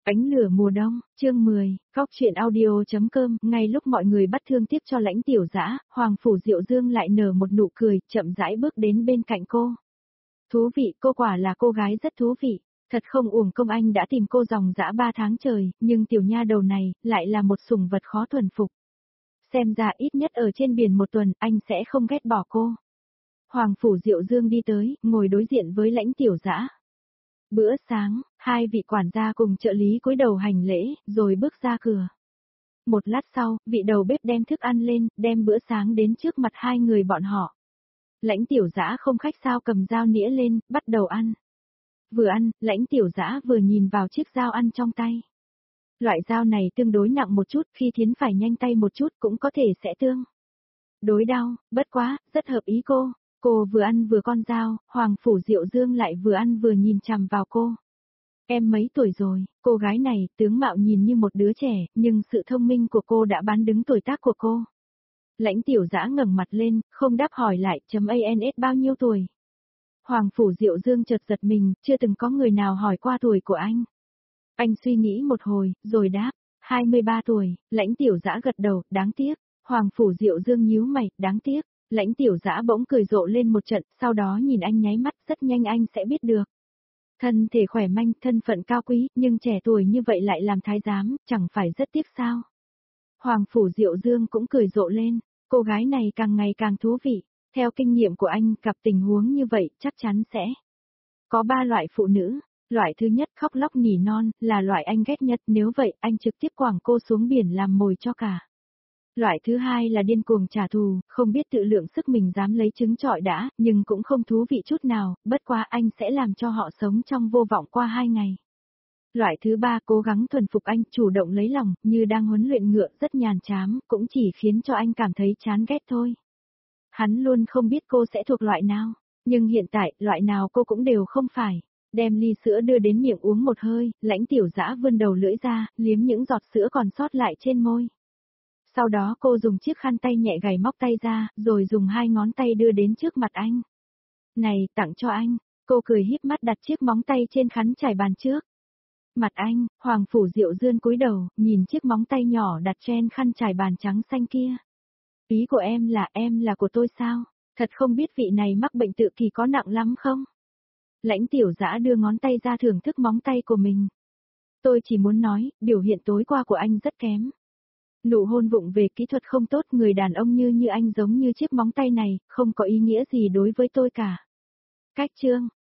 Ánh lửa mùa đông, chương 10, Cóc truyện audio.com. Ngay lúc mọi người bắt thương tiếc cho Lãnh Tiểu Dã, Hoàng Phủ Diệu Dương lại nở một nụ cười, chậm rãi bước đến bên cạnh cô. Thú vị, cô quả là cô gái rất thú vị. Thật không uổng công anh đã tìm cô dòng dã 3 tháng trời, nhưng tiểu nha đầu này, lại là một sủng vật khó thuần phục. Xem ra ít nhất ở trên biển một tuần, anh sẽ không ghét bỏ cô. Hoàng Phủ Diệu Dương đi tới, ngồi đối diện với Lãnh Tiểu Dã. Bữa sáng, hai vị quản gia cùng trợ lý cúi đầu hành lễ, rồi bước ra cửa. Một lát sau, vị đầu bếp đem thức ăn lên, đem bữa sáng đến trước mặt hai người bọn họ. Lãnh Tiểu Dã không khách sáo cầm dao nĩa lên, bắt đầu ăn. Vừa ăn, Lãnh Tiểu Dã vừa nhìn vào chiếc dao ăn trong tay. Loại dao này tương đối nặng một chút, khi thiến phải nhanh tay một chút cũng có thể sẽ tương đối đau, bất quá, rất hợp ý cô. Cô vừa ăn vừa con dao, Hoàng Phủ Diệu Dương lại vừa ăn vừa nhìn chằm vào cô. Em mấy tuổi rồi, cô gái này, tướng mạo nhìn như một đứa trẻ, nhưng sự thông minh của cô đã bán đứng tuổi tác của cô. Lãnh Tiểu Dã ngẩng mặt lên, không đáp hỏi lại, ANS bao nhiêu tuổi. Hoàng Phủ Diệu Dương chợt giật mình, chưa từng có người nào hỏi qua tuổi của anh. Anh suy nghĩ một hồi, rồi đáp, 23 tuổi, Lãnh Tiểu Dã gật đầu, đáng tiếc. Hoàng Phủ Diệu Dương nhíu mày, đáng tiếc. Lãnh Tiểu Dã bỗng cười rộ lên một trận, sau đó nhìn anh nháy mắt, rất nhanh anh sẽ biết được. Thân thể khỏe mạnh, thân phận cao quý, nhưng trẻ tuổi như vậy lại làm thái giám, chẳng phải rất tiếc sao. Hoàng Phủ Diệu Dương cũng cười rộ lên, cô gái này càng ngày càng thú vị. Theo kinh nghiệm của anh, gặp tình huống như vậy, chắc chắn sẽ có 3 loại phụ nữ. Loại thứ nhất khóc lóc nỉ non, là loại anh ghét nhất, nếu vậy, anh trực tiếp quẳng cô xuống biển làm mồi cho cả. Loại thứ hai là điên cuồng trả thù, không biết tự lượng sức mình dám lấy trứng trọi đã, nhưng cũng không thú vị chút nào, bất quá anh sẽ làm cho họ sống trong vô vọng qua 2 ngày. Loại thứ ba cố gắng thuần phục anh, chủ động lấy lòng, như đang huấn luyện ngựa, rất nhàm chán, cũng chỉ khiến cho anh cảm thấy chán ghét thôi. Hắn luôn không biết cô sẽ thuộc loại nào, nhưng hiện tại, loại nào cô cũng đều không phải. Đem ly sữa đưa đến miệng uống một hơi, Lãnh Tiểu Dã vươn đầu lưỡi ra, liếm những giọt sữa còn sót lại trên môi. Sau đó cô dùng chiếc khăn tay nhẹ gảy móc tay ra, rồi dùng 2 ngón tay đưa đến trước mặt anh. Này, tặng cho anh. Cô cười híp mắt đặt chiếc móng tay trên khăn trải bàn trước mặt anh. Hoàng Phủ Diệu Dương cúi đầu, nhìn chiếc móng tay nhỏ đặt trên khăn trải bàn trắng xanh kia. Ý của em là của tôi sao? Thật không biết vị này mắc bệnh tự kỷ có nặng lắm không? Lãnh Tiểu Dã đưa ngón tay ra thưởng thức móng tay của mình. Tôi chỉ muốn nói, biểu hiện tối qua của anh rất kém. Nụ hôn vụng về kỹ thuật không tốt, người đàn ông như anh giống như chiếc móng tay này, không có ý nghĩa gì đối với tôi cả. Cách chương